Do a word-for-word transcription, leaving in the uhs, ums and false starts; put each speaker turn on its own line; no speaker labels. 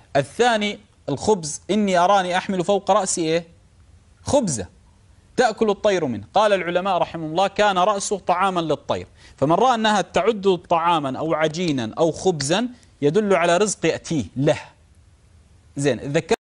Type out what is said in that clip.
الثاني الخبز، إني أراني أحمل فوق رأسي إيه؟ خبزة تأكل الطير منه. قال العلماء رحمهم الله كان رأسه طعاما للطير، فمن رأى أنها تعد طعاما أو عجينا أو خبزا يدل على رزق يأتيه له. زين.